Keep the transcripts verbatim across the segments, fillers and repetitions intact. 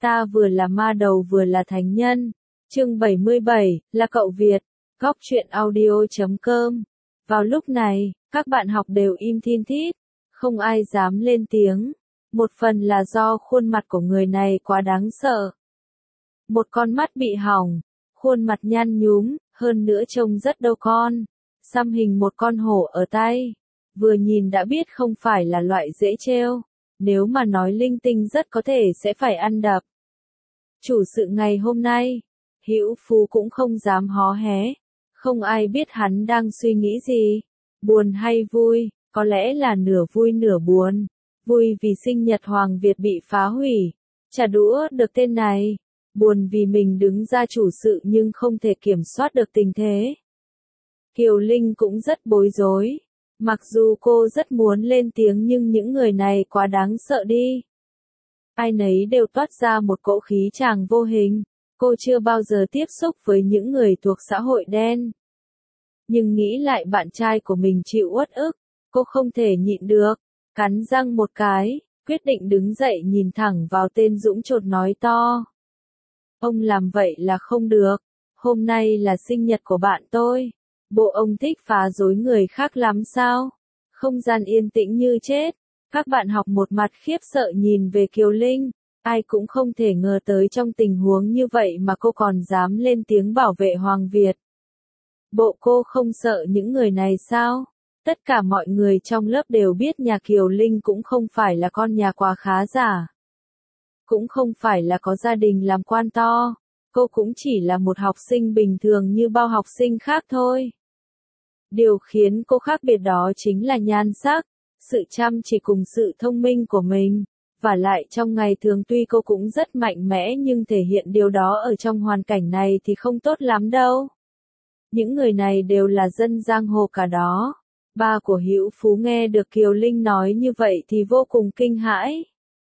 Ta vừa là ma đầu vừa là thánh nhân. Chương bảy mươi bảy, là cậu Việt. Góc truyện audio chấm com. Vào lúc này, các bạn học đều im thin thít, không ai dám lên tiếng. Một phần là do khuôn mặt của người này quá đáng sợ. Một con mắt bị hỏng, khuôn mặt nhăn nhúm, hơn nữa trông rất đau con. Xăm hình một con hổ ở tay. Vừa nhìn đã biết không phải là loại dễ trêu. Nếu mà nói linh tinh rất có thể sẽ phải ăn đập. Chủ sự ngày hôm nay, Hữu Phú cũng không dám hó hé. Không ai biết hắn đang suy nghĩ gì. Buồn hay vui, có lẽ là nửa vui nửa buồn. Vui vì sinh nhật Hoàng Việt bị phá hủy. Trả đũa được tên này. Buồn vì mình đứng ra chủ sự nhưng không thể kiểm soát được tình thế. Kiều Linh cũng rất bối rối. Mặc dù cô rất muốn lên tiếng nhưng những người này quá đáng sợ đi. Ai nấy đều toát ra một cỗ khí chàng vô hình. Cô chưa bao giờ tiếp xúc với những người thuộc xã hội đen. Nhưng nghĩ lại bạn trai của mình chịu uất ức, cô không thể nhịn được. Cắn răng một cái, quyết định đứng dậy nhìn thẳng vào tên Dũng chột nói to. Ông làm vậy là không được. Hôm nay là sinh nhật của bạn tôi. Bộ ông thích phá rối người khác lắm sao? Không gian yên tĩnh như chết. Các bạn học một mặt khiếp sợ nhìn về Kiều Linh. Ai cũng không thể ngờ tới trong tình huống như vậy mà cô còn dám lên tiếng bảo vệ Hoàng Việt. Bộ cô không sợ những người này sao? Tất cả mọi người trong lớp đều biết nhà Kiều Linh cũng không phải là con nhà quá khá giả. Cũng không phải là có gia đình làm quan to. Cô cũng chỉ là một học sinh bình thường như bao học sinh khác thôi. Điều khiến cô khác biệt đó chính là nhan sắc, sự chăm chỉ cùng sự thông minh của mình. Và lại trong ngày thường tuy cô cũng rất mạnh mẽ nhưng thể hiện điều đó ở trong hoàn cảnh này thì không tốt lắm đâu. Những người này đều là dân giang hồ cả đó. Ba của Hữu Phú nghe được Kiều Linh nói như vậy thì vô cùng kinh hãi.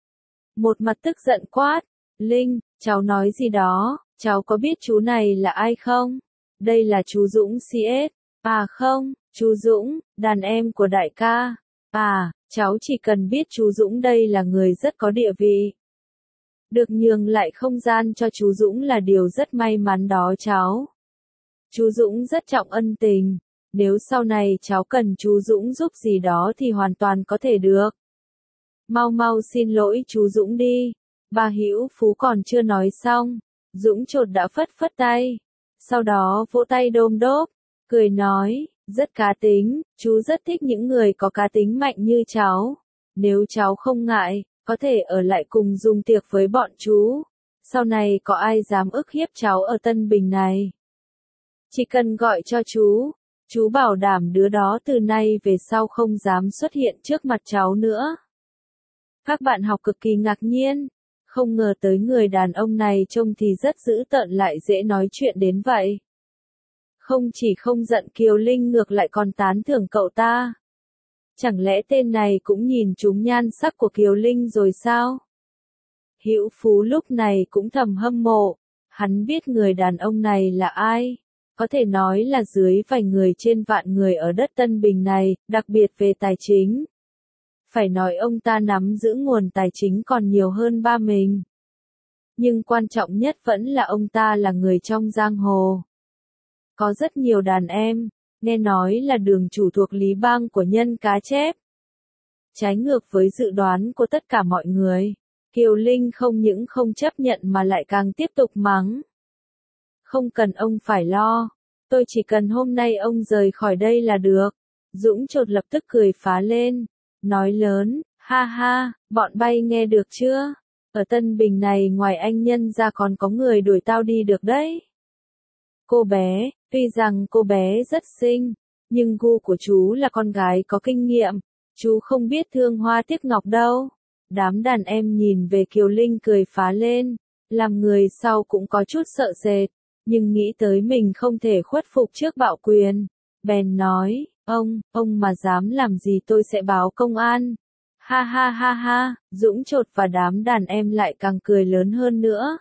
Một mặt tức giận quát, Linh, cháu nói gì đó, cháu có biết chú này là ai không? Đây là chú Dũng xê ét. À không, chú Dũng, đàn em của đại ca. À, cháu chỉ cần biết chú Dũng đây là người rất có địa vị. Được nhường lại không gian cho chú Dũng là điều rất may mắn đó cháu. Chú Dũng rất trọng ân tình. Nếu sau này cháu cần chú Dũng giúp gì đó thì hoàn toàn có thể được. Mau mau xin lỗi chú Dũng đi. Bà Hữu Phú còn chưa nói xong. Dũng chột đã phất phất tay. Sau đó vỗ tay đôm đốp. Cười nói, rất cá tính, chú rất thích những người có cá tính mạnh như cháu. Nếu cháu không ngại, có thể ở lại cùng dùng tiệc với bọn chú. Sau này có ai dám ức hiếp cháu ở Tân Bình này. Chỉ cần gọi cho chú, chú bảo đảm đứa đó từ nay về sau không dám xuất hiện trước mặt cháu nữa. Các bạn học cực kỳ ngạc nhiên, không ngờ tới người đàn ông này trông thì rất dữ tợn lại dễ nói chuyện đến vậy. Không chỉ không giận Kiều Linh ngược lại còn tán thưởng cậu ta. Chẳng lẽ tên này cũng nhìn trúng nhan sắc của Kiều Linh rồi sao? Hữu Phú lúc này cũng thầm hâm mộ. Hắn biết người đàn ông này là ai. Có thể nói là dưới vài người trên vạn người ở đất Tân Bình này, đặc biệt về tài chính. Phải nói ông ta nắm giữ nguồn tài chính còn nhiều hơn ba mình. Nhưng quan trọng nhất vẫn là ông ta là người trong giang hồ. Có rất nhiều đàn em, nghe nói là đường chủ thuộc Lý Bang của Nhân Cá Chép. Trái ngược với dự đoán của tất cả mọi người, Kiều Linh không những không chấp nhận mà lại càng tiếp tục mắng. Không cần ông phải lo, tôi chỉ cần hôm nay ông rời khỏi đây là được. Dũng chột lập tức cười phá lên, nói lớn, ha ha, bọn bay nghe được chưa? Ở Tân Bình này ngoài anh Nhân ra còn có người đuổi tao đi được đấy. Cô bé, tuy rằng cô bé rất xinh, nhưng gu của chú là con gái có kinh nghiệm, chú không biết thương hoa tiếc ngọc đâu. Đám đàn em nhìn về Kiều Linh cười phá lên, làm người sau cũng có chút sợ sệt, nhưng nghĩ tới mình không thể khuất phục trước bạo quyền. Bèn nói, ông, ông mà dám làm gì tôi sẽ báo công an. Ha ha ha ha, Dũng chột và đám đàn em lại càng cười lớn hơn nữa.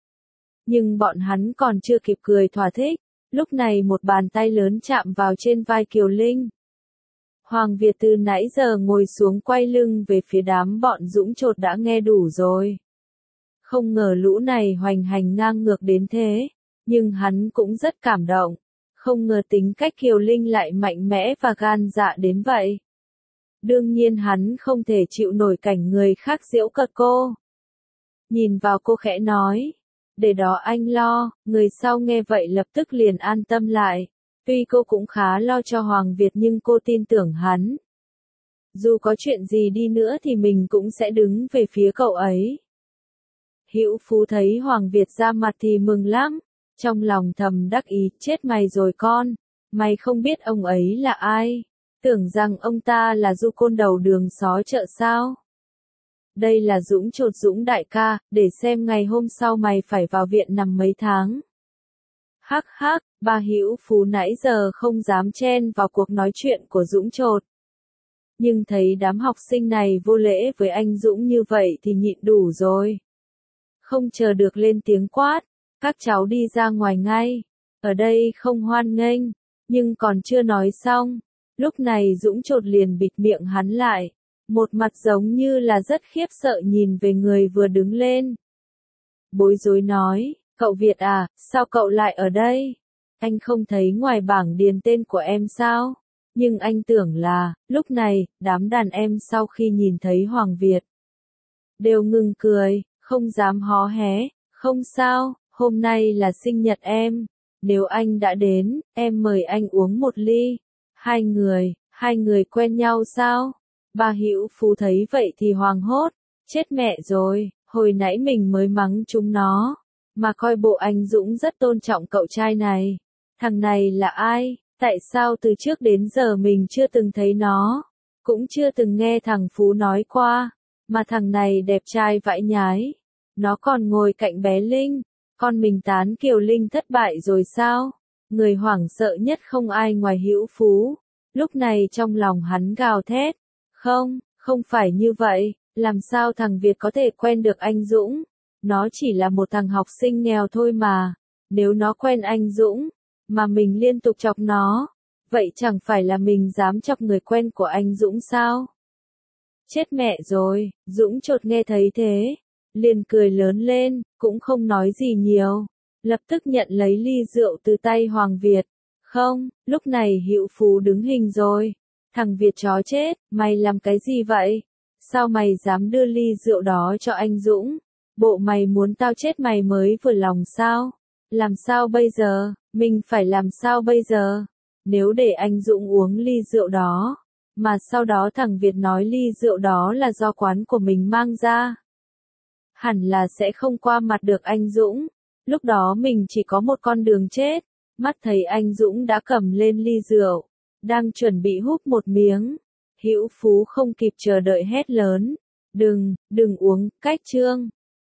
Nhưng bọn hắn còn chưa kịp cười thỏa thích, lúc này một bàn tay lớn chạm vào trên vai Kiều Linh. Hoàng Việt từ nãy giờ ngồi xuống quay lưng về phía đám bọn Dũng chột đã nghe đủ rồi. Không ngờ lũ này hoành hành ngang ngược đến thế, nhưng hắn cũng rất cảm động. Không ngờ tính cách Kiều Linh lại mạnh mẽ và gan dạ đến vậy. Đương nhiên hắn không thể chịu nổi cảnh người khác giễu cợt cô. Nhìn vào cô khẽ nói, để đó anh lo, người sau nghe vậy lập tức liền an tâm lại. Tuy cô cũng khá lo cho Hoàng Việt nhưng cô tin tưởng hắn. Dù có chuyện gì đi nữa thì mình cũng sẽ đứng về phía cậu ấy. Hữu Phú thấy Hoàng Việt ra mặt thì mừng lắm, trong lòng thầm đắc ý, chết mày rồi con, mày không biết ông ấy là ai, tưởng rằng ông ta là du côn đầu đường xó chợ sao. Đây là Dũng Chột Dũng đại ca, để xem ngày hôm sau mày phải vào viện nằm mấy tháng. Hắc hắc, bà Hữu Phú nãy giờ không dám chen vào cuộc nói chuyện của Dũng Chột. Nhưng thấy đám học sinh này vô lễ với anh Dũng như vậy thì nhịn đủ rồi. Không chờ được lên tiếng quát, các cháu đi ra ngoài ngay, ở đây không hoan nghênh, nhưng còn chưa nói xong. Lúc này Dũng Chột liền bịt miệng hắn lại, một mặt giống như là rất khiếp sợ nhìn về người vừa đứng lên. Bối rối nói, cậu Việt à, sao cậu lại ở đây? Anh không thấy ngoài bảng điền tên của em sao? Nhưng anh tưởng là, lúc này, đám đàn em sau khi nhìn thấy Hoàng Việt, đều ngừng cười, không dám hó hé, không sao, hôm nay là sinh nhật em, nếu anh đã đến, em mời anh uống một ly. Hai người, hai người quen nhau sao? Bà Hữu Phú thấy vậy thì hoảng hốt, chết mẹ rồi, hồi nãy mình mới mắng chúng nó, mà coi bộ anh Dũng rất tôn trọng cậu trai này. Thằng này là ai? Tại sao từ trước đến giờ mình chưa từng thấy nó, cũng chưa từng nghe thằng Phú nói qua, mà thằng này đẹp trai vãi nhái. Nó còn ngồi cạnh bé Linh, con mình tán Kiều Linh thất bại rồi sao? Người hoảng sợ nhất không ai ngoài Hữu Phú. Lúc này trong lòng hắn gào thét, không, không phải như vậy, làm sao thằng Việt có thể quen được anh Dũng? Nó chỉ là một thằng học sinh nghèo thôi mà, nếu nó quen anh Dũng, mà mình liên tục chọc nó, vậy chẳng phải là mình dám chọc người quen của anh Dũng sao? Chết mẹ rồi, Dũng Chột nghe thấy thế, liền cười lớn lên, cũng không nói gì nhiều, lập tức nhận lấy ly rượu từ tay Hoàng Việt. Không, lúc này Hữu Phú đứng hình rồi. Thằng Việt chó chết, mày làm cái gì vậy? Sao mày dám đưa ly rượu đó cho anh Dũng? Bộ mày muốn tao chết mày mới vừa lòng sao? Làm sao bây giờ? Mình phải làm sao bây giờ? Nếu để anh Dũng uống ly rượu đó, mà sau đó thằng Việt nói ly rượu đó là do quán của mình mang ra, hẳn là sẽ không qua mặt được anh Dũng. Lúc đó mình chỉ có một con đường chết. Mắt thấy anh Dũng đã cầm lên ly rượu, đang chuẩn bị húp một miếng. Hữu Phú không kịp chờ đợi hét lớn, đừng, đừng uống, cách trương.